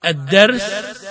الدرس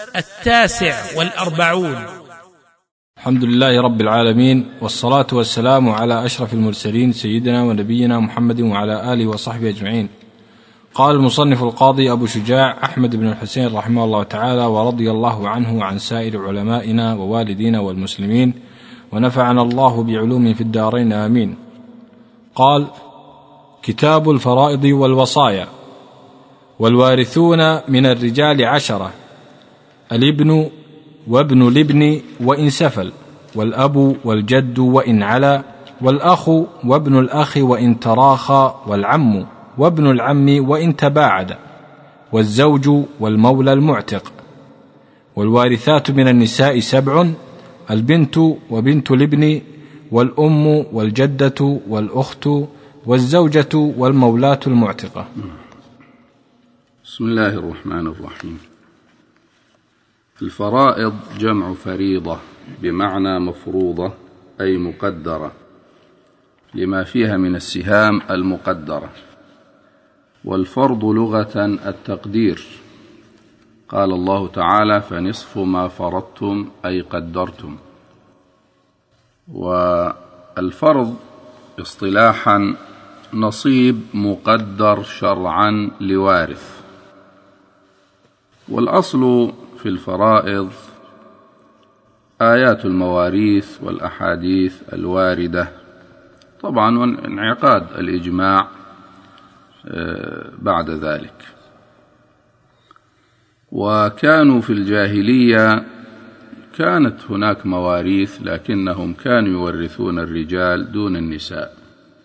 49. الحمد لله رب العالمين، والصلاة والسلام على أشرف المرسلين سيدنا ونبينا محمد وعلى آله وصحبه أجمعين. قال المصنف القاضي أبو شجاع أحمد بن الحسين رحمه الله تعالى ورضي الله عنه وعن سائر علمائنا ووالدينا والمسلمين، ونفعنا الله بعلومه في الدارين آمين. قال: كتاب الفرائض والوصايا. والوارثون من الرجال 10: الابن وابن الابن وإن سفل، والأب والجد وإن علا، والأخ وابن الأخ وإن تراخى، والعم وابن العم وإن تباعد، والزوج والمولى المعتق. والوارثات من النساء 7: البنت وبنت الابن، والأم والجدة والأخت، والزوجة والمولاة المعتقة. بسم الله الرحمن الرحيم. الفرائض جمع فريضة بمعنى مفروضة أي مقدرة، لما فيها من السهام المقدرة. والفرض لغة التقدير، قال الله تعالى: فنصف ما فرضتم أي قدرتم. والفرض اصطلاحا نصيب مقدر شرعا لوارث. والأصل في الفرائض آيات المواريث والأحاديث الواردة، طبعا وانعقاد الإجماع بعد ذلك. وكانوا في الجاهلية كانت هناك مواريث، لكنهم كانوا يورثون الرجال دون النساء،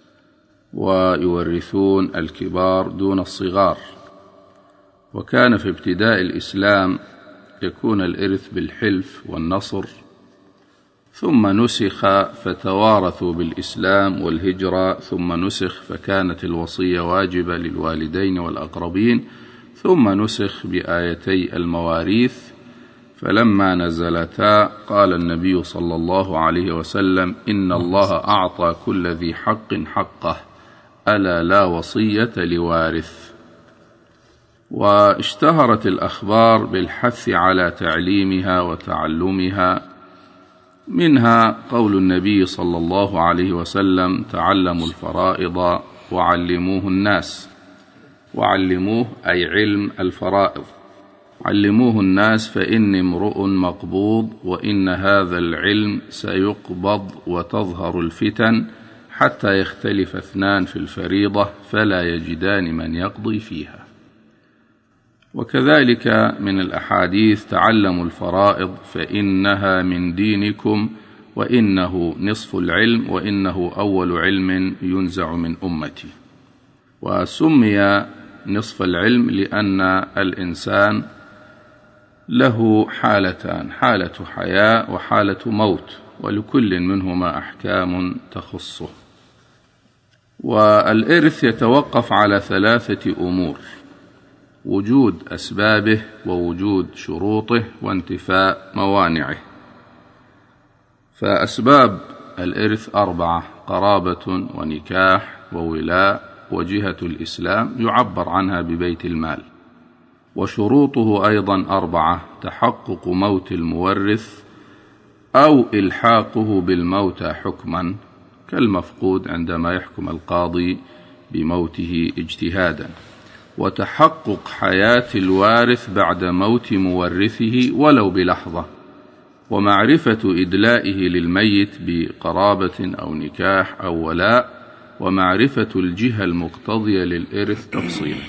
ويورثون الكبار دون الصغار. وكان في ابتداء الإسلام يكون الإرث بالحلف والنصر، ثم نسخ فتوارثوا بالإسلام والهجرة، ثم نسخ فكانت الوصية واجبة للوالدين والأقربين، ثم نسخ بآيتي المواريث. فلما نزلتا قال النبي صلى الله عليه وسلم: إن الله أعطى كل ذي حق حقه، ألا لا وصية لوارث. واشتهرت الأخبار بالحث على تعليمها وتعلمها، منها قول النبي صلى الله عليه وسلم: تعلموا الفرائض وعلموه الناس. وعلموه أي علم الفرائض، علموه الناس فإني امرؤ مقبوض، وإن هذا العلم سيقبض وتظهر الفتن حتى يختلف 2 في الفريضة فلا يجدان من يقضي فيها. وكذلك من الأحاديث: تعلموا الفرائض فإنها من دينكم، وإنه نصف العلم، وإنه أول علم ينزع من أمتي. وسمي نصف العلم لأن الإنسان له حالتان: حالة حياة وحالة موت، ولكل منهما أحكام تخصه. والإرث يتوقف على 3 أمور: وجود أسبابه، ووجود شروطه، وانتفاء موانعه. فأسباب الإرث 4: قرابة ونكاح وولاء وجهة الإسلام، يعبر عنها ببيت المال. وشروطه أيضا 4: تحقق موت المورث أو إلحاقه بالموتى حكما، كالمفقود عندما يحكم القاضي بموته اجتهادا، وتحقق حياة الوارث بعد موت مورثه ولو بلحظة، ومعرفة إدلائه للميت بقرابة أو نكاح أو ولاء، ومعرفة الجهة المقتضية للإرث تفصيلا.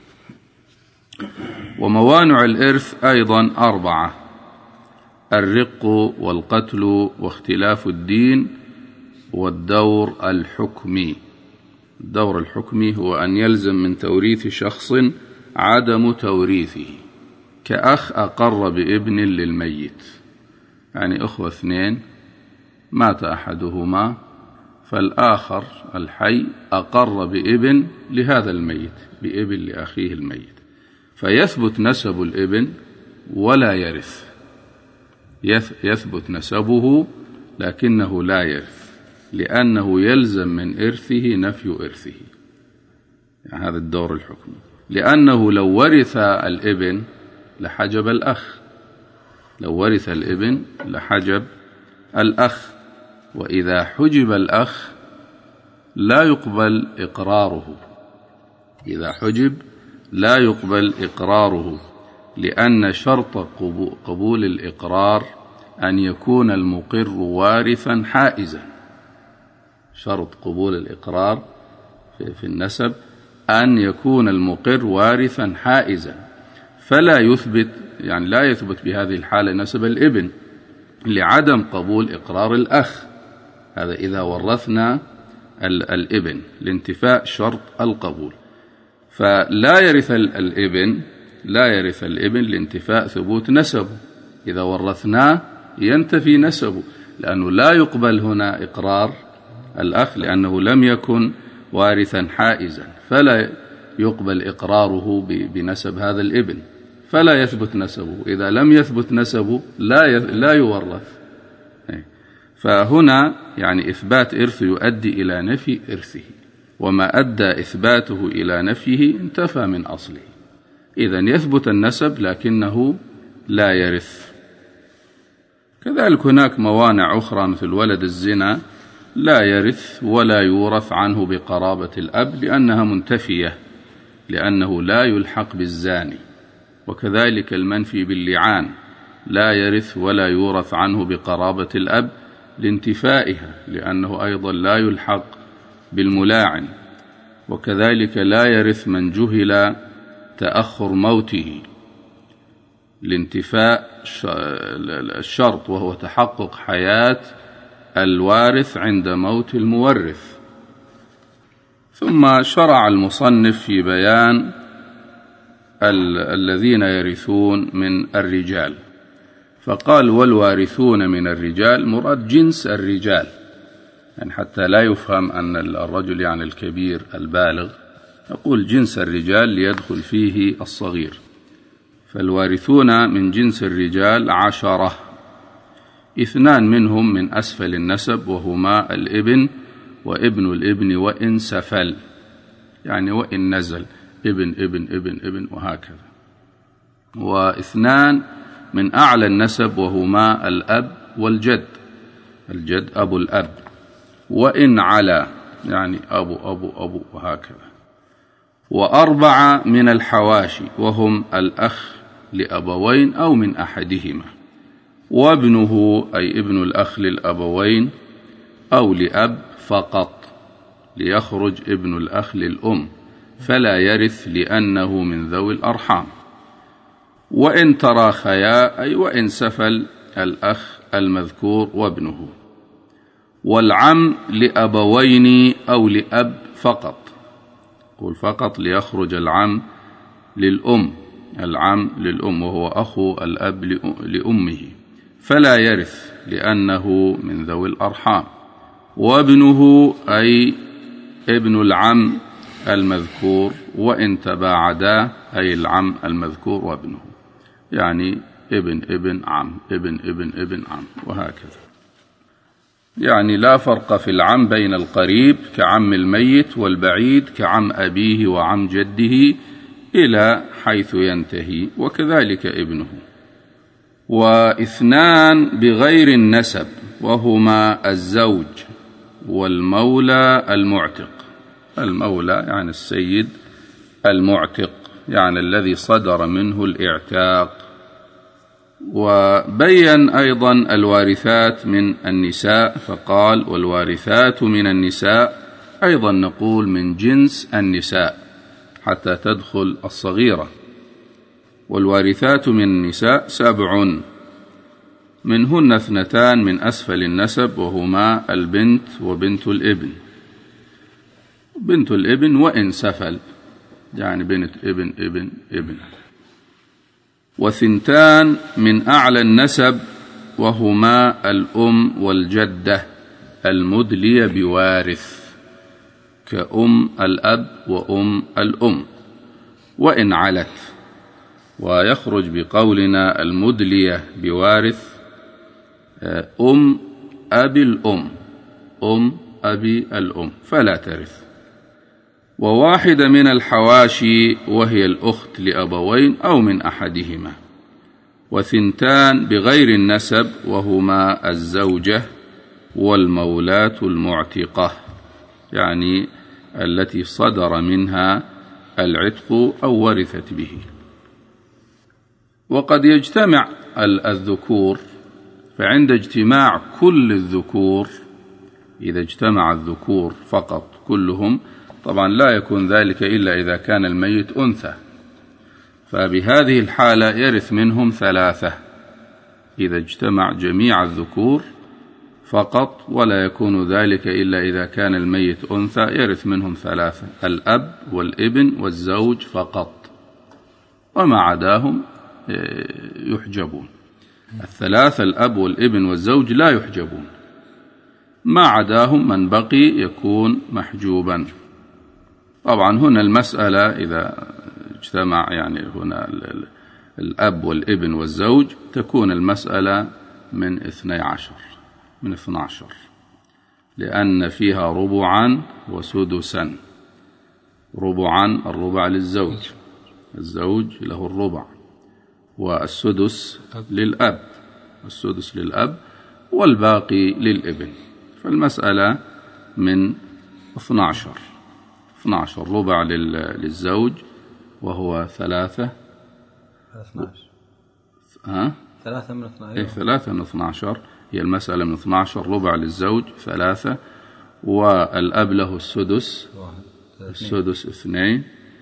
وموانع الإرث أيضا 4: الرق والقتل واختلاف الدين والدور الحكمي. الدور الحكمي هو أن يلزم من توريث شخص عدم توريثه، كأخ أقر بابن للميت، يعني أخوة 2 مات أحدهما، فالآخر الحي أقر بابن لهذا الميت، بابن لأخيه الميت، فيثبت نسب الابن ولا يرث، يثبت نسبه لكنه لا يرث، لأنه يلزم من إرثه نفي إرثه. يعني هذا الدور الحكمي، لأنه لو ورث الابن لحجب الأخ، لو ورث الابن لحجب الأخ، وإذا حجب الأخ لا يقبل إقراره، إذا حجب لا يقبل إقراره، لأن شرط قبول الإقرار أن يكون المقر وارثا حائزا. شرط قبول الإقرار في النسب أن يكون المقر وارثا حائزا، فلا يثبت، يعني لا يثبت بهذه الحالة نسب الابن لعدم قبول إقرار الأخ، هذا إذا ورثنا الابن لانتفاء شرط القبول. فلا يرث الابن، لا يرث الابن لانتفاء ثبوت نسبه، إذا ورثناه ينتفي نسبه، لأنه لا يقبل هنا إقرار الأخ لأنه لم يكن وارثا حائزا، فلا يقبل إقراره بنسب هذا الابن، فلا يثبت نسبه. إذا لم يثبت نسبه لا يورث. فهنا يعني إثبات إرثه يؤدي إلى نفي إرثه، وما أدى إثباته إلى نفيه انتفى من أصله. إذن يثبت النسب لكنه لا يرث. كذلك هناك موانع أخرى مثل ولد الزنا لا يرث ولا يورث عنه بقرابة الأب لأنها منتفية، لأنه لا يلحق بالزاني. وكذلك المنفي باللعان لا يرث ولا يورث عنه بقرابة الأب لانتفائها، لأنه أيضا لا يلحق بالملاعن. وكذلك لا يرث من جهل تأخر موته لانتفاء الشرط، وهو تحقق حياة الوارث عند موت المورث. ثم شرع المصنف في بيان الذين يرثون من الرجال، فقال والوارثون من الرجال مراد جنس الرجال، يعني حتى لا يفهم أن الرجل يعني الكبير البالغ، يقول جنس الرجال ليدخل فيه الصغير. فالوارثون من جنس الرجال 10، 2 منهم من أسفل النسب وهما الابن وابن الابن وإن سفل، يعني وإن نزل ابن ابن ابن ابن وهكذا. و2 من أعلى النسب وهما الأب والجد، الجد أبو الأب، وإن على يعني أبو أبو أبو وهكذا. و4 من الحواشي وهم الأخ لأبوين أو من أحدهما، وابنه أي ابن الأخ للأبوين أو لأب فقط، ليخرج ابن الأخ للأم فلا يرث لأنه من ذوي الأرحام. وإن تراخيا أي وإن سفل الأخ المذكور وابنه. والعم لأبوين أو لأب فقط، قل فقط ليخرج العم للأم، العم للأم وهو أخو الأب لأمه، فلا يرث لأنه من ذوي الأرحام. وابنه أي ابن العم المذكور، وإن تباعدا أي العم المذكور وابنه، يعني ابن ابن عم ابن ابن ابن عم وهكذا. يعني لا فرق في العم بين القريب كعم الميت والبعيد كعم أبيه وعم جده إلى حيث ينتهي، وكذلك ابنه. و2 بغير النسب وهما الزوج والمولى المعتق، المولى يعني السيد، المعتق يعني الذي صدر منه الإعتاق. وبين أيضا الوارثات من النساء فقال والوارثات من النساء، أيضا نقول من جنس النساء حتى تدخل الصغيرة. والوارثات من النساء 7، منهن 2 من أسفل النسب وهما البنت وبنت الابن، بنت الابن وإن سفل يعني بنت ابن ابن ابن. و2 من أعلى النسب وهما الأم والجدة المدلية بوارث كأم الأب وأم الأم وإن علت. ويخرج بقولنا المدلية بوارث أم أبي الأم، أم أبي الأم فلا ترث. و1 من الحواشي وهي الأخت لأبوين أو من أحدهما، وثنتان بغير النسب وهما الزوجة والمولاة المعتقة، يعني التي صدر منها العتق أو ورثت به. وقد يجتمع الذكور، فعند اجتماع كل الذكور، إذا اجتمع الذكور فقط كلهم، طبعا لا يكون ذلك إلا إذا كان الميت أنثى، فبهذه الحالة يرث منهم ثلاثة. إذا اجتمع جميع الذكور فقط، ولا يكون ذلك إلا إذا كان الميت أنثى، يرث منهم ثلاثة: الأب والابن والزوج فقط، وما عداهم يحجبون. الثلاثة الأب والابن والزوج لا يحجبون، ما عداهم من بقي يكون محجوبا. طبعا هنا المسألة إذا اجتمع، يعني هنا الأب والابن والزوج، تكون المسألة من 12، لأن فيها ربعا وسدسا. ربعا، الربع للزوج، الزوج له الربع، والسدس للأب، السدس للأب، والباقي للابن. فالمسألة من 12 ربع للزوج وهو 3. 3 من 12. إيه 3 من 12 هي المسألة من 12. ربع للزوج 3، والأب له السدس، السدس 2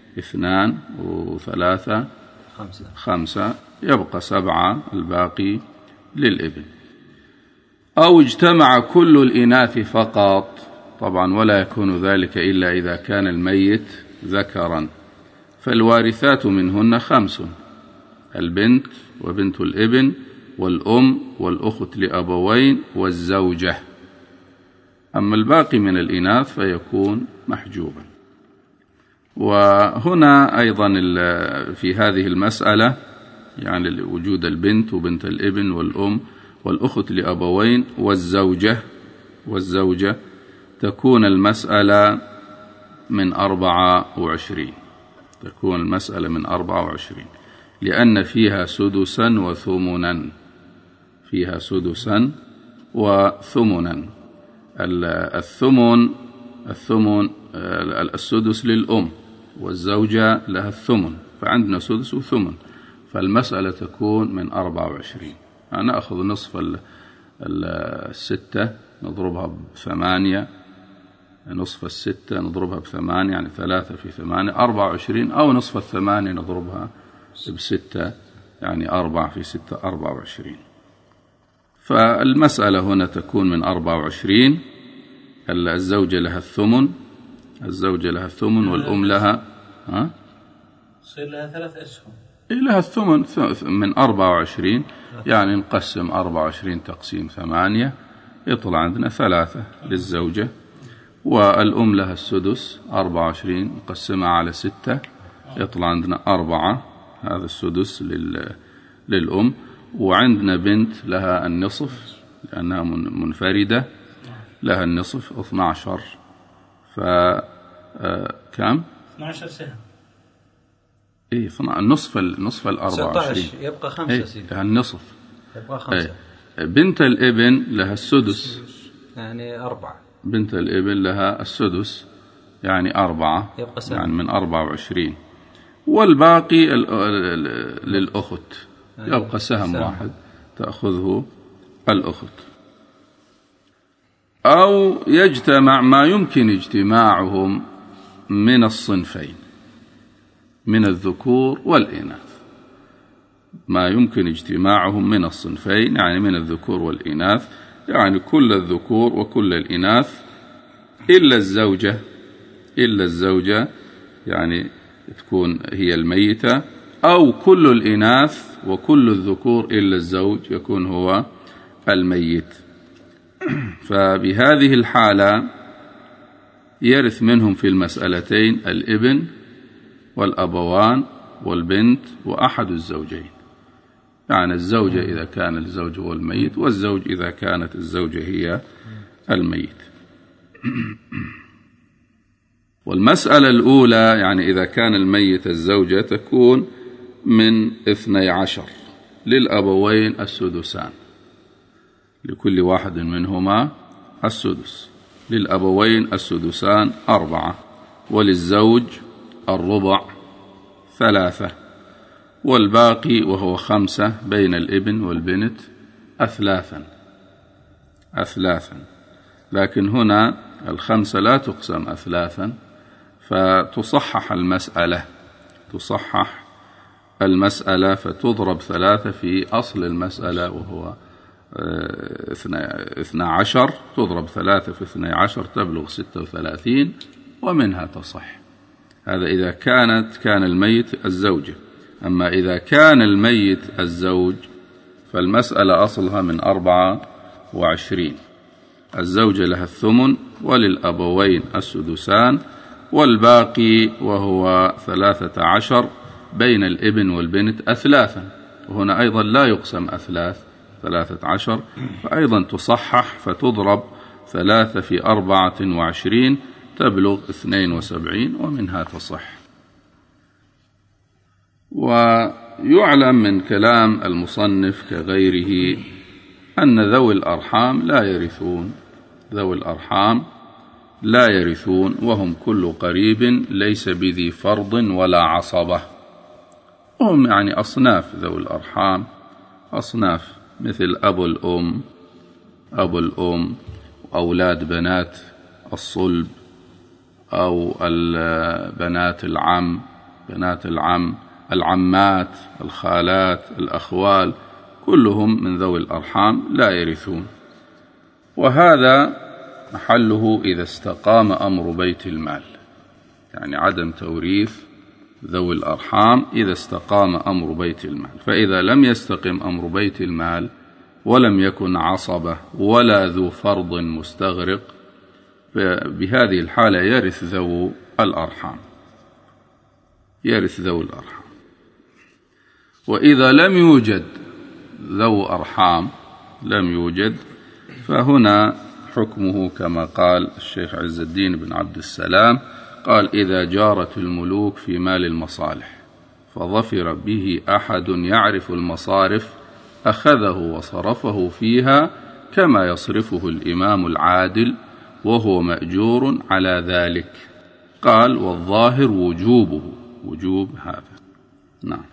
و3 5، يبقى 7، الباقي للابن. أو اجتمع كل الإناث فقط، طبعا ولا يكون ذلك إلا إذا كان الميت ذكرا، فالوارثات منهن 5: البنت وبنت الابن والأم والأخت لأبوين والزوجة. أما الباقي من الإناث فيكون محجوبا. وهنا أيضا في هذه المسألة، يعني وجود البنت وبنت الابن والأم والأخت لأبوين والزوجة تكون المسألة من 24، تكون المسألة من 24، لأن فيها سدسا وثمنا، فيها سدسا وثمنا. الثمن السدس للأم، والزوجة لها الثمن، فعندنا سدس وثمن، فالمسألة تكون من 24. نأخذ نصف 6 نضربها ب8، نصف 6 نضربها ب8، يعني 3 في 8 24، أو نصف 8 نضربها ب6، يعني 4 في 6 24. فالمسألة هنا تكون من 24. الزوجة لها الثمن، الزوجة لها الثمن، والأم لها يصير لها 3 أسهم، لها الثمن من 24، يعني نقسم 24 تقسيم 8 يطلع عندنا 3 للزوجة، والأم لها السدس 24 نقسمها على 6 يطلع عندنا 4، هذا السدس للأم. وعندنا بنت لها النصف لأنها منفردة، لها النصف 12، فكم 12 سهم. إيه نصف 24 يبقى 5 سيدي، لها النصف، يبقى 5. بنت الابن لها السدس، يعني 4. بنت الابن لها السدس يعني 4، يبقى سهم، يعني من 24. والباقي للأخت، يبقى سهم واحد تأخذه الأخت. أو يجتمع ما يمكن اجتماعهم من الصنفين، من الذكور والإناث، ما يمكن اجتماعهم من الصنفين، يعني من الذكور والإناث، يعني كل الذكور وكل الإناث إلا الزوجة، إلا الزوجة يعني تكون هي الميتة، أو كل الإناث وكل الذكور إلا الزوج يكون هو الميت. فبهذه الحالة يرث منهم في المسألتين الابن والأبوان والبنت وأحد الزوجين، يعني الزوجة إذا كان الزوج هو الميت، والزوج إذا كانت الزوجة هي الميت. والمسألة الأولى، يعني إذا كان الميت الزوجة، تكون من 12، للأبوين السدسان، لكل واحد منهما السدس. للأبوين السدسان 4، وللزوج الربع 3، والباقي وهو 5 بين الابن والبنت أثلاثا. لكن هنا 5 لا تقسم أثلاثا، فتصحح المسألة فتضرب 3 في أصل المسألة وهو 12، تضرب 3 في 12 تبلغ 36، ومنها تصح. هذا إذا كان الميت الزوجة. أما إذا كان الميت الزوج فالمسألة أصلها من 24، الزوجة لها 8 وللأبوين السدسان، والباقي وهو 13 بين الابن والبنت أثلاثا، وهنا أيضا لا يقسم أثلاث 13، فأيضا تصحح فتضرب 3 في 24 تبلغ 72، ومنها تصح. ويعلم من كلام المصنف كغيره أن ذوي الأرحام لا يرثون، وهم كل قريب ليس بذي فرض ولا عصبة. وهم يعني أصناف ذوي الأرحام، أصناف مثل أبو الأم وأولاد بنات الصلب، أو بنات العم، العمات، الخالات، الأخوال، كلهم من ذوي الأرحام لا يرثون. وهذا محله إذا استقام أمر بيت المال، يعني عدم توريث ذوي الأرحام إذا استقام أمر بيت المال. فإذا لم يستقم أمر بيت المال ولم يكن عصبة ولا ذو فرض مستغرق، بهذه الحالة يرث ذو الأرحام. وإذا لم يوجد ذو أرحام، فهنا حكمه كما قال الشيخ عز الدين بن عبد السلام، قال: إذا جارت الملوك في مال المصالح فظفر به أحد يعرف المصارف أخذه وصرفه فيها كما يصرفه الإمام العادل، وهو مأجور على ذلك. قال: والظاهر وجوب هذا. نعم.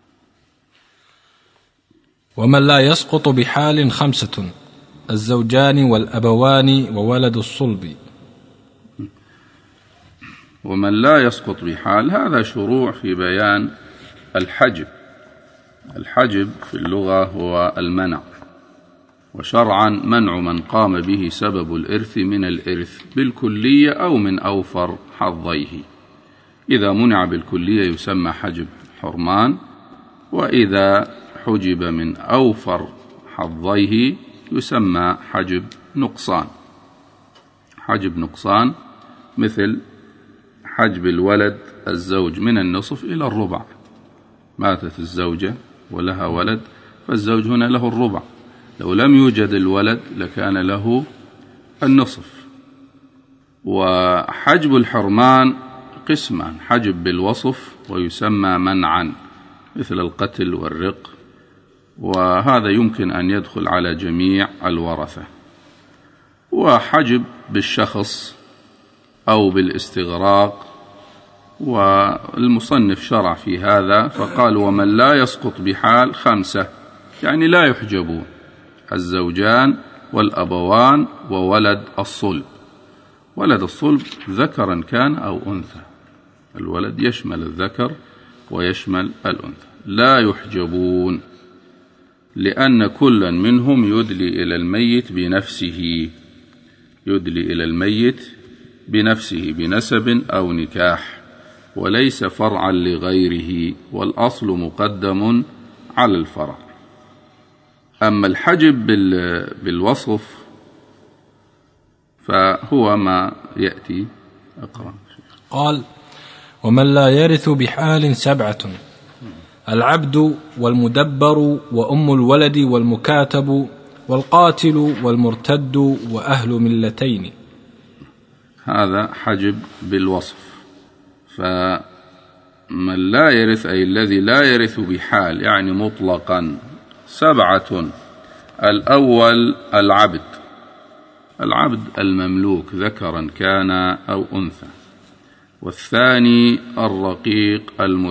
ومن لا يسقط بحال 5: الزوجان والأبوان وولد الصلب. ومن لا يسقط بحال، هذا شروع في بيان الحجب. الحجب في اللغة هو المنع، وشرعا منع من قام به سبب الإرث من الإرث بالكلية أو من أوفر حظيه. إذا منع بالكلية يسمى حجب حرمان، وإذا حجب من أوفر حظيه يسمى حجب نقصان. مثل حجب الولد الزوج من النصف إلى الربع. ماتت الزوجة ولها ولد، فالزوج هنا له الربع. لو لم يوجد الولد لكان له النصف. وحجب الحرمان قسمان: حجب بالوصف ويسمى منعا، مثل القتل والرق، وهذا يمكن أن يدخل على جميع الورثة. وحجب بالشخص أو بالاستغراق، والمصنف شرع في هذا فقال: ومن لا يسقط بحال 5، يعني لا يحجبون: الزوجان والأبوان وولد الصلب. ولد الصلب ذكرا كان أو أنثى، الولد يشمل الذكر ويشمل الأنثى. لا يحجبون، لأن كلا منهم يدلي إلى الميت بنفسه بنسب أو نكاح، وليس فرعا لغيره، والأصل مقدم على الفرع. أما الحجب بالوصف فهو ما يأتي. أقرأ. قال: ومن لا يرث بحال 7: العبد والمدبر وأم الولد والمكاتب والقاتل والمرتد وأهل ملتين. هذا حجب بالوصف. فمن لا يرث أي الذي لا يرث بحال، يعني مطلقا 7. الأول العبد المملوك ذكرا كان أو أنثى. والثاني الرقيق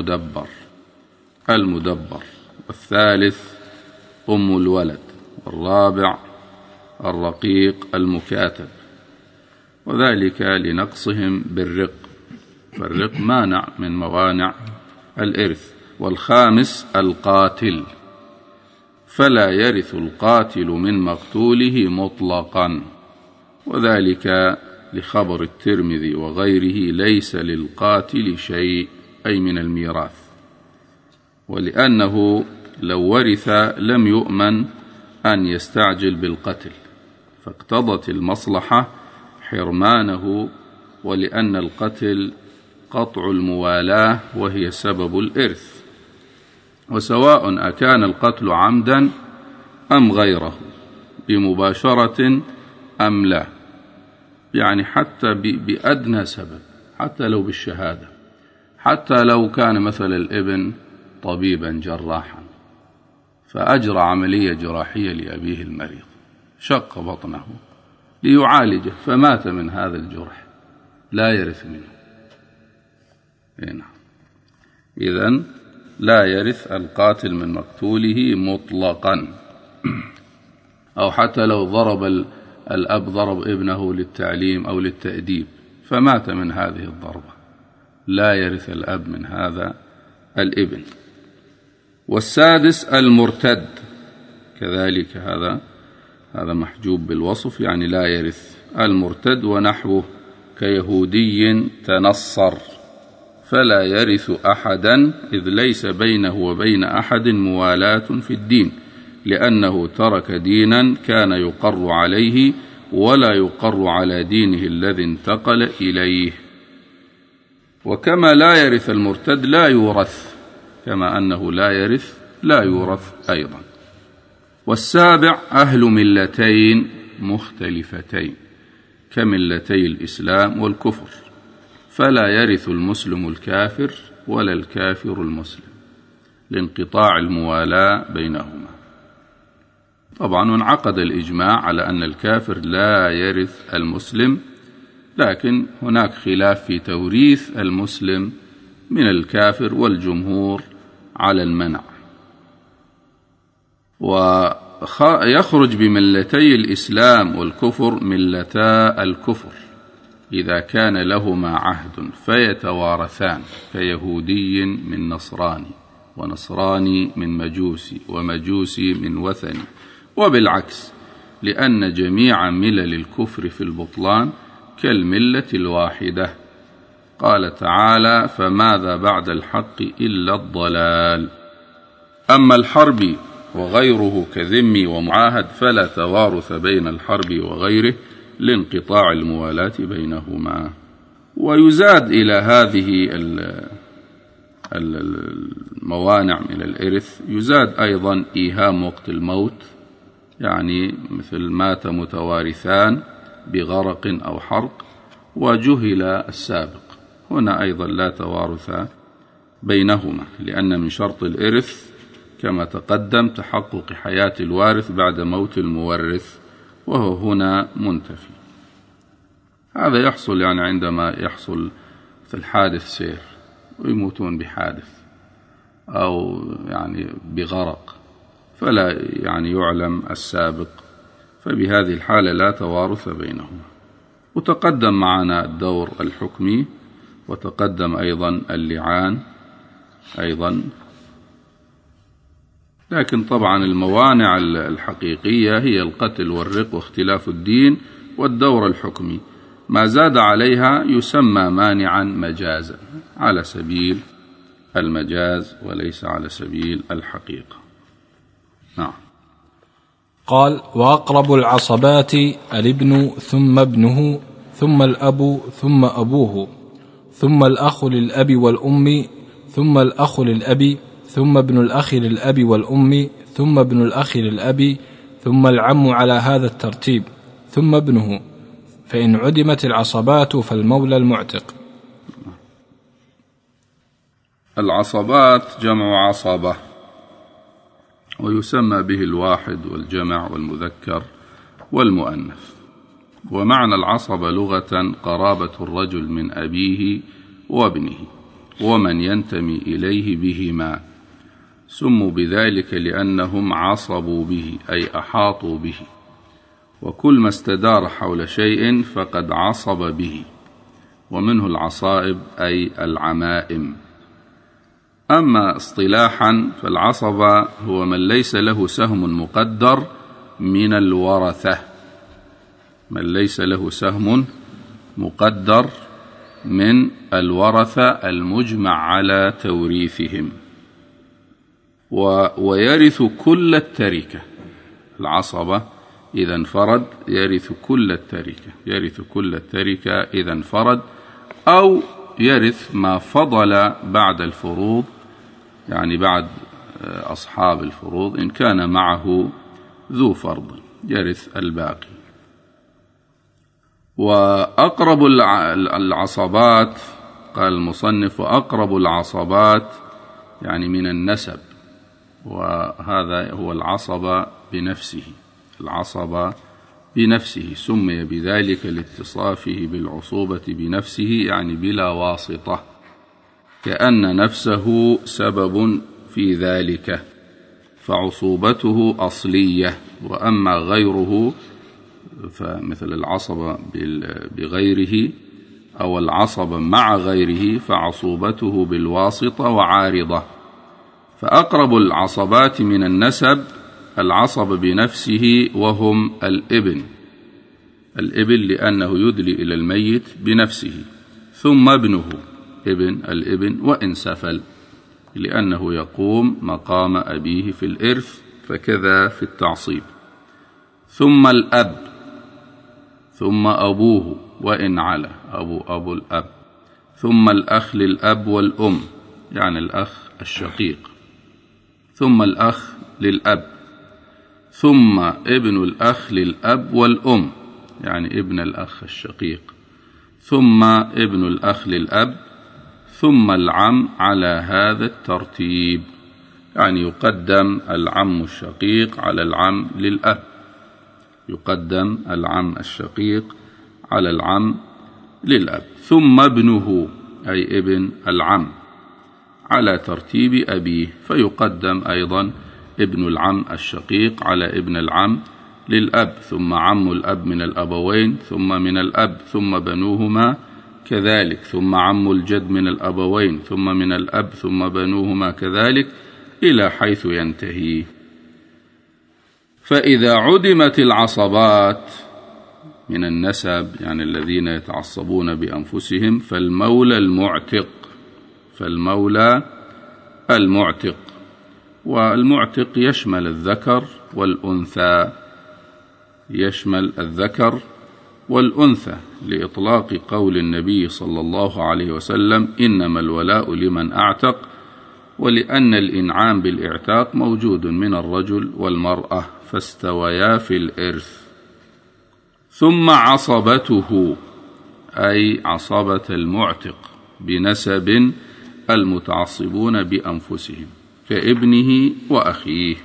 المدبر. والثالث أم الولد. والرابع الرقيق المكاتب، وذلك لنقصهم بالرق، فالرق مانع من موانع الإرث. والخامس القاتل، فلا يرث القاتل من مقتوله مطلقا، وذلك لخبر الترمذي وغيره: ليس للقاتل شيء، أي من الميراث، ولأنه لو ورث لم يؤمن أن يستعجل بالقتل، فاقتضت المصلحة حرمانه، ولأن القتل قطع الموالاة وهي سبب الإرث، وسواء أكان القتل عمدا أم غيره، بمباشرة أم لا، يعني حتى بأدنى سبب، حتى لو بالشهادة، حتى لو كان مثل الابن طبيبا جراحا فأجرى عملية جراحية لأبيه المريض، شق بطنه ليعالجه فمات من هذا الجرح، لا يرث منه. إذن لا يرث القاتل من مقتوله مطلقا. أو حتى لو الأب ضرب ابنه للتعليم أو للتأديب فمات من هذه الضربة، لا يرث الأب من هذا الابن. والسادس المرتد، كذلك هذا محجوب بالوصف، يعني لا يرث. المرتد ونحوه كيهودي تنصر، فلا يرث أحدا، إذ ليس بينه وبين أحد موالاة في الدين، لأنه ترك دينا كان يقر عليه ولا يقر على دينه الذي انتقل إليه. وكما لا يرث المرتد لا يورث، كما أنه لا يرث لا يورث أيضا. والسابع أهل ملتين مختلفتين كملتي الإسلام والكفر، فلا يرث المسلم الكافر ولا الكافر المسلم، لانقطاع الموالاة بينهما. طبعا انعقد الإجماع على أن الكافر لا يرث المسلم، لكن هناك خلاف في توريث المسلم من الكافر، والجمهور على المنع. ويخرج بملتي الإسلام والكفر ملتا الكفر إذا كان لهما عهد فيتوارثان، كيهودي من نصراني، ونصراني من مجوسي، ومجوسي من وثني، وبالعكس، لأن جميع ملل الكفر في البطلان كالملة الواحدة. قال تعالى: فماذا بعد الحق إلا الضلال. أما الحرب وغيره كذمي ومعاهد فلا توارث بين الحرب وغيره لانقطاع الموالاة بينهما. ويزاد إلى هذه الموانع من الإرث يزاد أيضا إيهام وقت الموت، يعني مثل مات متوارثان بغرق أو حرق وجهل السابق، هنا أيضا لا توارث بينهما، لأن من شرط الإرث كما تقدم تحقق حياة الوارث بعد موت المورث، وهو هنا منتفي. هذا يحصل يعني عندما يحصل في الحادث سير ويموتون بحادث أو يعني بغرق، فلا يعني يعلم السابق، فبهذه الحالة لا توارث بينهما. وتقدم معنا الدور الحكمي، وتقدم أيضا اللعان أيضا، لكن طبعا الموانع الحقيقية هي القتل والرق واختلاف الدين. والدور الحكمي ما زاد عليها يسمى مانعا مجازا، على سبيل المجاز وليس على سبيل الحقيقة. نعم. قال: وأقرب العصبات الابن ثم ابنه ثم الأب ثم أبوه ثم الأخ للأب والأم ثم الأخ للأب ثم ابن الأخ للأب والأم ثم ابن الأخ للأب ثم العم على هذا الترتيب ثم ابنه، فإن عدمت العصبات فالمولى المعتق. العصبات جمع عصبة، ويسمى به الواحد والجمع والمذكر والمؤنث. ومعنى العصبة لغة قرابة الرجل من أبيه وابنه ومن ينتمي إليه بهما، سموا بذلك لأنهم عصبوا به أي أحاطوا به، وكل ما استدار حول شيء فقد عصب به، ومنه العصائب أي العمائم. أما اصطلاحا فالعصبة هو من ليس له سهم مقدر من الورثة، من ليس له سهم مقدر من الورثة المجمع على توريثهم، ويرث كل التركة. العصبة إذا انفرد يرث كل التركة، يرث كل التركة إذا انفرد، أو يرث ما فضل بعد الفروض، يعني بعد أصحاب الفروض إن كان معه ذو فرض يرث الباقي. وأقرب العصبات، قال المصنف وأقرب العصبات يعني من النسب، وهذا هو العصبة بنفسه، العصبة بنفسه سمي بذلك لاتصافه بالعصوبة بنفسه، يعني بلا واسطة، كأن نفسه سبب في ذلك، فعصوبته أصلية. وأما غيره فمثل العصبة بغيره أو العصبة مع غيره فعصوبته بالواسطة وعارضة. فأقرب العصبات من النسب العصب بنفسه، وهم الابن، الابن لأنه يدلي إلى الميت بنفسه، ثم ابنه ابن الابن وإن سفل، لأنه يقوم مقام أبيه في الإرث، فكذا في التعصيب، ثم الأب، ثم أبوه وإن علا، أبو الأب، ثم الأخ للأب والأم يعني الأخ الشقيق، ثم الأخ للأب، ثم ابن الأخ للأب والأم يعني ابن الأخ الشقيق، ثم ابن الأخ للأب، ثم العم على هذا الترتيب، يعني يقدم العم الشقيق على العم للأب، يقدم العم الشقيق على العم للأب، ثم ابنه أي ابن العم على ترتيب أبيه، فيقدم أيضا ابن العم الشقيق على ابن العم للأب، ثم عم الأب من الأبوين، ثم من الأب، ثم بنوهما كذلك، ثم عم الجد من الأبوين، ثم من الأب، ثم بنوهما كذلك، إلى حيث ينتهي. فإذا عدمت العصبات من النسب يعني الذين يتعصبون بأنفسهم، فالمولى المعتق، فالمولى المعتق، والمعتق يشمل الذكر والأنثى، يشمل الذكر والأنثى، لإطلاق قول النبي صلى الله عليه وسلم إنما الولاء لمن أعتق، ولأن الإنعام بالإعتاق موجود من الرجل والمرأة فاستويا في الإرث. ثم عصبته أي عصبة المعتق بنسب المتعصبون بأنفسهم كابنه وأخيه.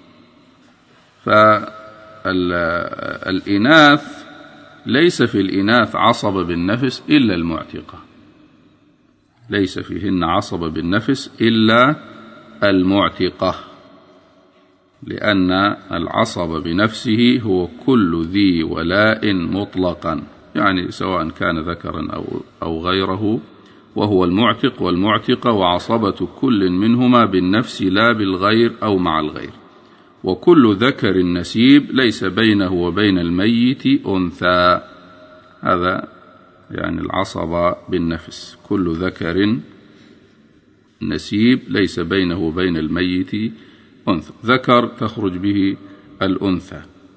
فالإناث ليس في الإناث عصبة بالنفس إلا المعتقة، ليس فيهن عصبة بالنفس إلا المعتقة، لأن العصبة بنفسه هو كل ذي ولاء مطلقا، يعني سواء كان ذكرا أو غيره، وهو المعتق والمعتقة، وعصبة كل منهما بالنفس لا بالغير أو مع الغير. وكل ذكر نسيب ليس بينه وبين الميت أنثى، هذا يعني العصبة بالنفس، كل ذكر نسيب ليس بينه وبين الميت أنثى، ذكر تخرج به الأنثى،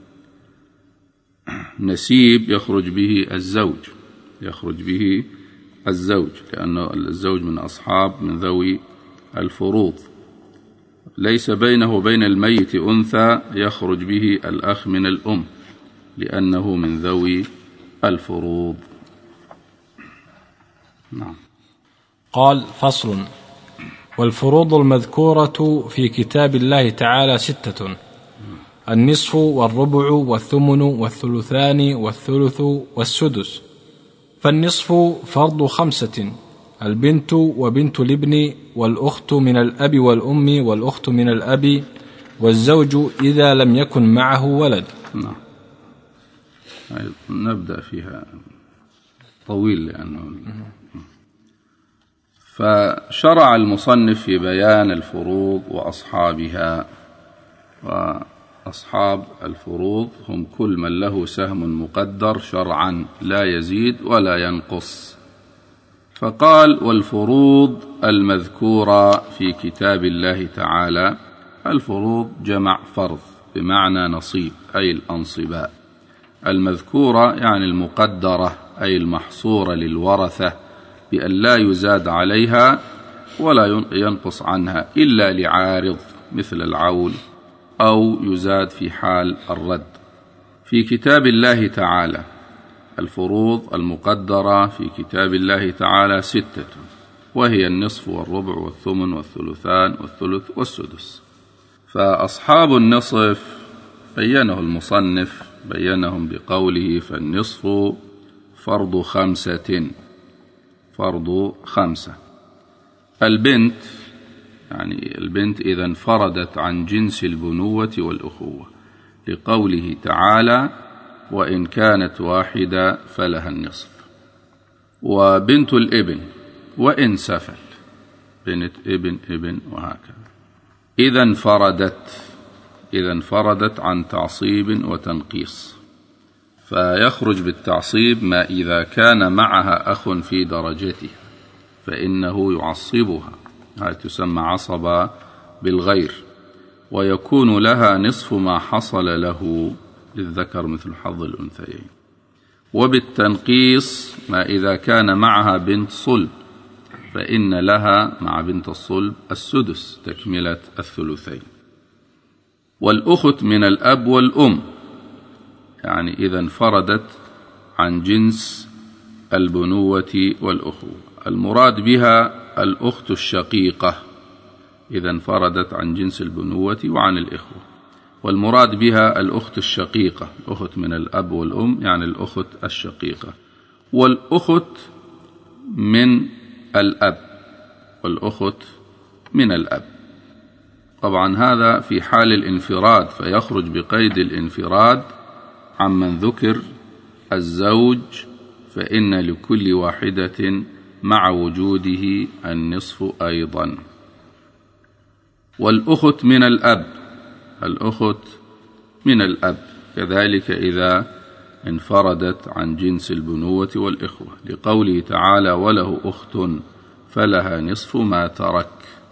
نسيب يخرج به الزوج، يخرج به الزوج، لأنه الزوج من أصحاب من ذوي الفروض. ليس بينه وبين الميت أنثى يخرج به الأخ من الأم، لأنه من ذوي الفروض. نعم. قال: فصل. والفروض المذكورة في كتاب الله تعالى 6: النصف والربع والثمن والثلثان والثلث والسدس. فالنصف فرض 5: البنت وبنت الابن والأخت من الأب والأم والأخت من الأب والزوج إذا لم يكن معه ولد. نعم. نبدأ فيها طويل لأنه فشرع المصنف في بيان الفروض وأصحابها. وأصحاب الفروض هم كل من له سهم مقدر شرعا لا يزيد ولا ينقص. فقال: والفروض المذكورة في كتاب الله تعالى. الفروض جمع فرض بمعنى نصيب، أي الأنصباء. المذكورة يعني المقدرة، أي المحصورة للورثة بأن لا يزاد عليها ولا ينقص عنها إلا لعارض مثل العول، أو يزاد في حال الرد. في كتاب الله تعالى الفروض المقدرة في كتاب الله تعالى 6: وهي النصف والربع والثمن والثلثان والثلث والسدس. فأصحاب النصف بينه المصنف، بينهم بقوله: فالنصف فرض 5. فرض 5. البنت يعني البنت إذا انفردت عن جنس البنوة والأخوة، لقوله تعالى: وإن كانت واحدة فلها النصف. وبنت الابن وإن سفل، بنت ابن وهكذا، إذا انفردت عن تعصيب وتنقيص. فيخرج بالتعصيب ما إذا كان معها أخ في درجته فإنه يعصبها، هذه تسمى عصبة بالغير، ويكون لها نصف ما حصل له للذكر مثل حظ الأنثيين. وبالتنقيص ما إذا كان معها بنت صلب فإن لها مع بنت الصلب السدس تكملة الثلثين. والأخت من الأب والأم يعني إذا انفردت عن جنس البنوة والأخوة. المراد بها الأخت الشقيقة إذا انفردت عن جنس البنوة وعن الإخوة. والمراد بها الأخت الشقيقة، الأخت من الأب والأم يعني الأخت الشقيقة. والأخت من الأب، والأخت من الأب. طبعا هذا في حال الانفراد، فيخرج بقيد الانفراد عمن ذكر الزوج، فإن لكل واحدة مع وجوده النصف أيضا. والأخت من الأب، الأخت من الأب كذلك إذا انفردت عن جنس البنوة والإخوة، لقوله تعالى: وله أخت فلها نصف ما ترك.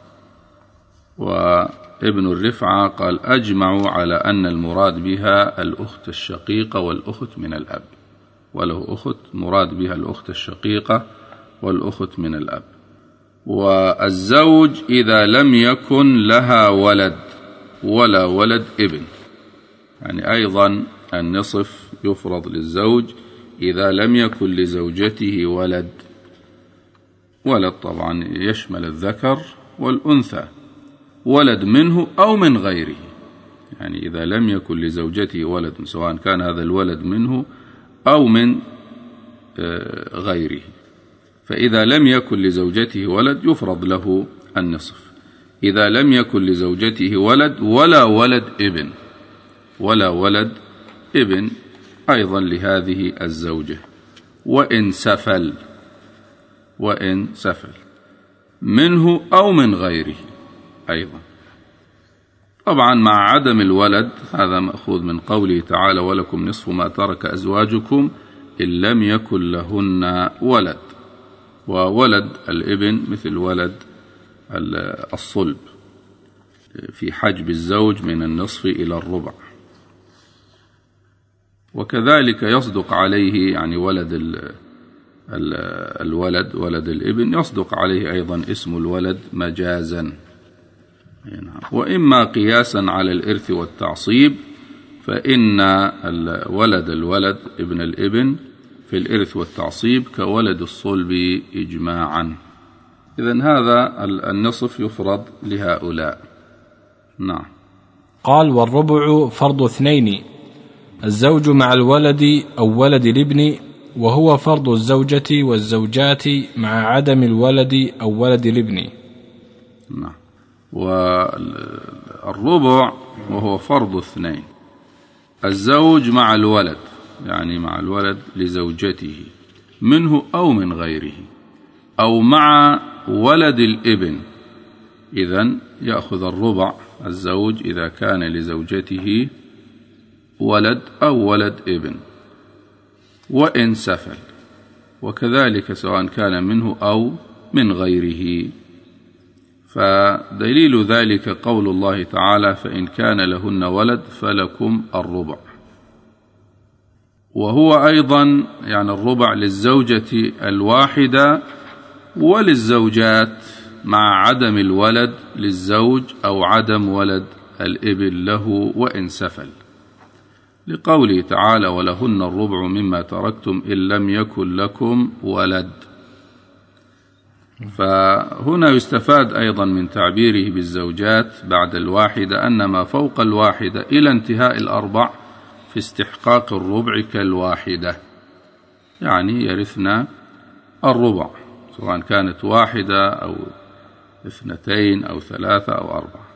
وابن الرفعة قال: أجمعوا على أن المراد بها الأخت الشقيقة والأخت من الأب. وله أخت مراد بها الأخت الشقيقة والأخت من الأب. والزوج إذا لم يكن لها ولد ولا ولد ابن، يعني أيضا النصف يفرض للزوج إذا لم يكن لزوجته ولد طبعا يشمل الذكر والأنثى، ولد منه أو من غيره. يعني إذا لم يكن لزوجته ولد، سواء كان هذا الولد منه أو من غيره، فإذا لم يكن لزوجته ولد يفرض له النصف. إذا لم يكن لزوجته ولد ولا ولد ابن أيضا لهذه الزوجة. وإن سفل منه أو من غيره أيضا. طبعا مع عدم الولد، هذا مأخوذ من قوله تعالى: ولكم نصف ما ترك أزواجكم إن لم يكن لهن ولد. وولد الابن مثل ولد الصلب في حجب الزوج من النصف إلى الربع. وكذلك يصدق عليه يعني ولد ولد الابن يصدق عليه أيضا اسم الولد مجازا. وإما قياسا على الإرث والتعصيب، فإن الولد ابن الابن في الإرث والتعصيب كولد الصلب إجماعا. إذن هذا النصف يفرض لهؤلاء. نعم. قال: والربع فرض اثنين: الزوج مع الولد أو ولد الابن، وهو فرض الزوجة والزوجات مع عدم الولد أو ولد الابن. نعم. والربع وهو فرض اثنين: الزوج مع الولد، يعني مع الولد لزوجته منه أو من غيره، أو مع ولد الابن، إذن يأخذ الربع الزوج إذا كان لزوجته ولد أو ولد ابن، وإن سفل، وكذلك سواء كان منه أو من غيره. فدليل ذلك قول الله تعالى: فإن كان لهن ولد فلكم الربع. وهو أيضا يعني الربع للزوجة الواحدة وللزوجات مع عدم الولد للزوج أو عدم ولد الابن له وإن سفل، لقوله تعالى: ولهن الربع مما تركتم إن لم يكن لكم ولد. فهنا يستفاد أيضا من تعبيره بالزوجات بعد الواحدة أن ما فوق الواحدة إلى انتهاء الأربع في استحقاق الربع كالواحدة، يعني يرثنا الربع سواء كانت واحدة أو اثنتين أو ثلاثة أو أربعة.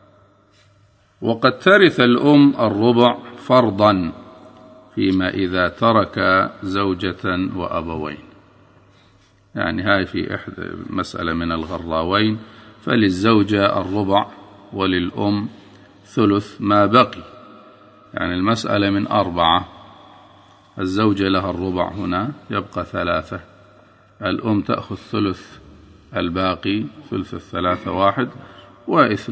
وقد ترث الأم الربع فرضا فيما إذا ترك زوجة وأبوين، يعني هاي في إحدى مسألة من الغراوين، فللزوجة الربع وللأم ثلث ما بقي، يعني المسألة من 4، الزوجة لها الربع، هنا يبقى 3، الأم تأخذ ثلث الباقي، ثلث 3 1، و2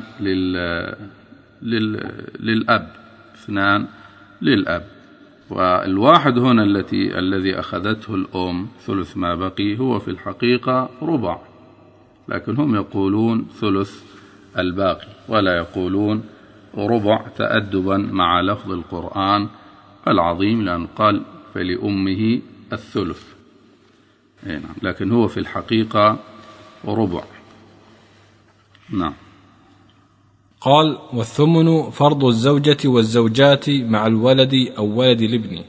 للأب، 2 للأب. والواحد هنا الذي أخذته الأم ثلث ما بقي هو في الحقيقة ربع، لكن هم يقولون ثلث الباقي ولا يقولون ربع تأدبا مع لفظ القرآن العظيم، لأن قال: فلأمه الثلث. نعم. لكن هو في الحقيقة ربع. نعم. قال: والثمن فرض الزوجة والزوجات مع الولد أو ولد الابن.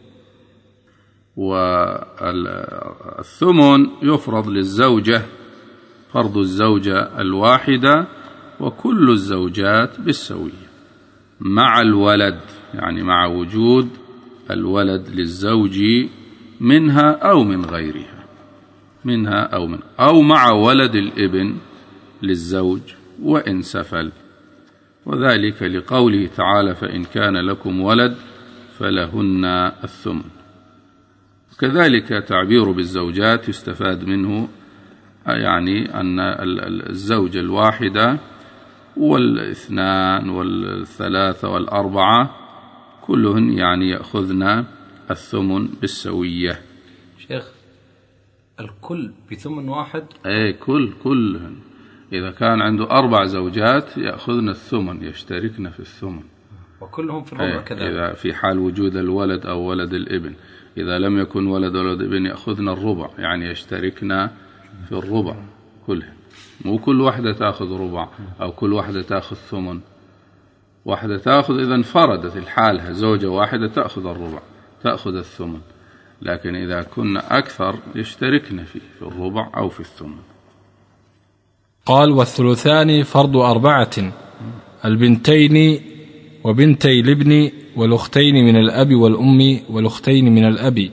والثمن يفرض للزوجة فرض الزوجة الواحدة وكل الزوجات بالسوية مع الولد، يعني مع وجود الولد للزوج منها أو من غيرها، منها أو مع ولد الابن للزوج وإن سفل، وذلك لقوله تعالى: فإن كان لكم ولد فلهن الثمن. كذلك تعبير بالزوجات يستفاد منه يعني أن الزوجة الواحدة والاثنان والثلاثة والأربعة كلهن يعني يأخذن الثمن بالسوية. شيخ، الكل بثمن واحد؟ أي كلهن. إذا كان عنده 4 زوجات يأخذن الثمن، يشتركن في الثمن، وكلهم في الربع كذلك. إذا في حال وجود الولد أو ولد الابن، إذا لم يكن ولد ولد ابن يأخذن الربع، يعني يشتركن في الربع كلهن، مو كل واحدة تأخذ ربع أو كل واحدة تأخذ ثمن، واحدة تأخذ إذا انفردت الحالة، زوجة واحدة تأخذ الربع تأخذ الثمن، لكن إذا كنا أكثر يشتركن في الربع أو في الثمن. قال: والثلثان فرض 4: البنتين وبنتي الابن والأختين من الأب والأم والأختين من الأب.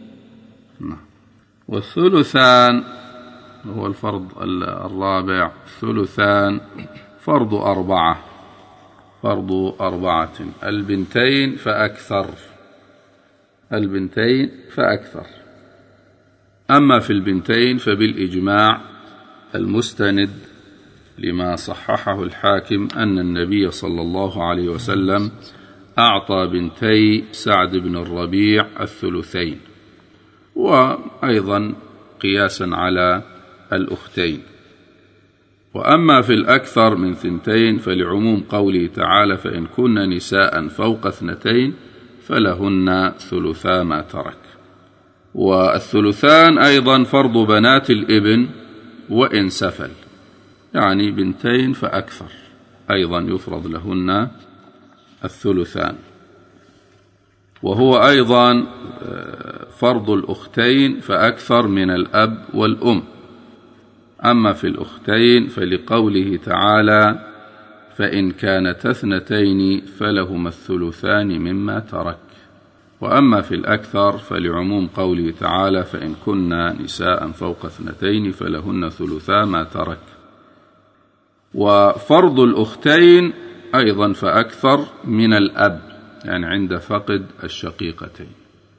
والثلثان هو الفرض الرابع، الثلثان فرض 4، فرض 4: البنتين فأكثر، البنتين فأكثر. أما في البنتين فبالإجماع المستند لما صححه الحاكم أن النبي صلى الله عليه وسلم أعطى بنتي سعد بن الربيع الثلثين، وأيضا قياسا على الأختين. وأما في الأكثر من 2 فلعموم قوله تعالى: فإن كن نساء فوق 2 فلهن ثلثا ما ترك. والثلثان أيضا فرض بنات الابن وإن سفل، يعني بنتين فأكثر أيضا يفرض لهن الثلثان. وهو أيضا فرض الأختين فأكثر من الأب والأم. أما في الأختين فلقوله تعالى: فإن كانتا اثنتين فلهما الثلثان مما ترك. وأما في الأكثر فلعموم قوله تعالى: فإن كنا نساء فوق اثنتين فلهن ثلثا ما ترك. وفرض الأختين أيضا فأكثر من الأب، يعني عند فقد الشقيقتين.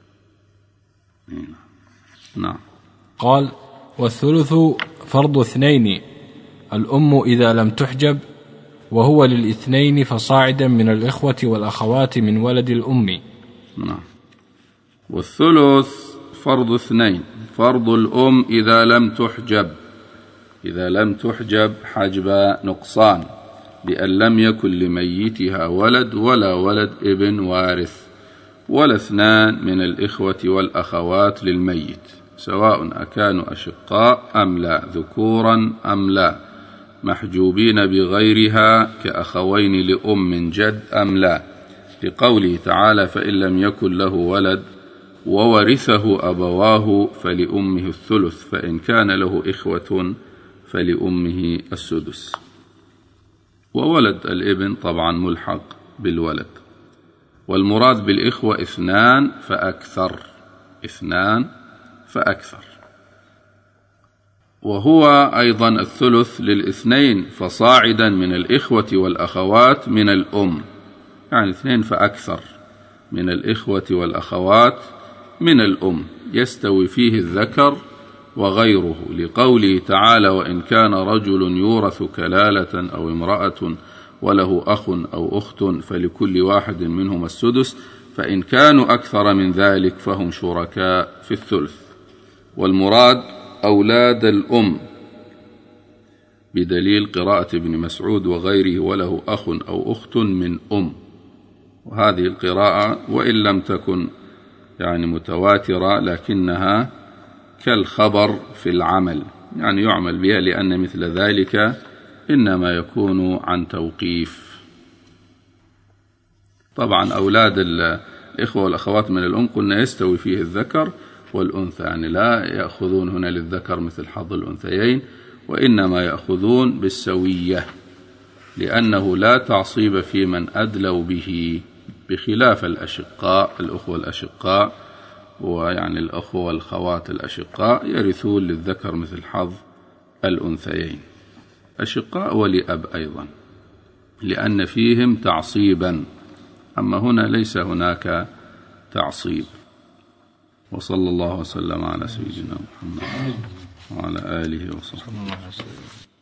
نعم. قال: والثلث فرض اثنين، الأم إذا لم تحجب، وهو للاثنين فصاعدا من الإخوة والأخوات من ولد الأم. نعم. والثلث فرض اثنين، فرض الأم إذا لم تحجب، إذا لم تحجب حجب نقصان، بأن لم يكن لميتها ولد ولا ولد ابن وارث، ولا اثنان من الإخوة والأخوات للميت، سواء أكانوا أشقاء أم لا، ذكورا أم لا، محجوبين بغيرها كأخوين لأم جد أم لا، لقوله تعالى: فإن لم يكن له ولد وورثه أبواه فلأمه الثلث، فإن كان له إخوة فلأمه السدس. وولد الابن طبعا ملحق بالولد. والمراد بالإخوة اثنان فأكثر، اثنان فأكثر. وهو أيضا الثلث للاثنين فصاعدا من الإخوة والأخوات من الأم، يعني اثنين فأكثر من الإخوة والأخوات من الأم، يستوي فيه الذكر وغيره، لقوله تعالى: وإن كان رجل يورث كلالة أو امرأة وله أخ أو أخت فلكل واحد منهما السدس، فإن كانوا أكثر من ذلك فهم شركاء في الثلث. والمراد أولاد الأم، بدليل قراءة ابن مسعود وغيره: وله أخ أو أخت من أم. وهذه القراءة وإن لم تكن يعني متواترة لكنها كالخبر في العمل، يعني يعمل بها، لأن مثل ذلك إنما يكون عن توقيف. طبعا أولاد الإخوة والأخوات من الأم قلنا يستوي فيه الذكر والأنثى، يعني لا يأخذون هنا للذكر مثل حظ الأنثيين، وإنما يأخذون بالسوية، لأنه لا تعصيب في من أدلوا به، بخلاف الأشقاء، الأخوة الأشقاء، ويعني الأخوة والخوات الأشقاء يرثون للذكر مثل حظ الأنثيين، أشقاء ولأب أيضا، لأن فيهم تعصيبا، أما هنا ليس هناك تعصيب. وصلى الله وسلم على سيدنا محمد وعلى آله وصحبه.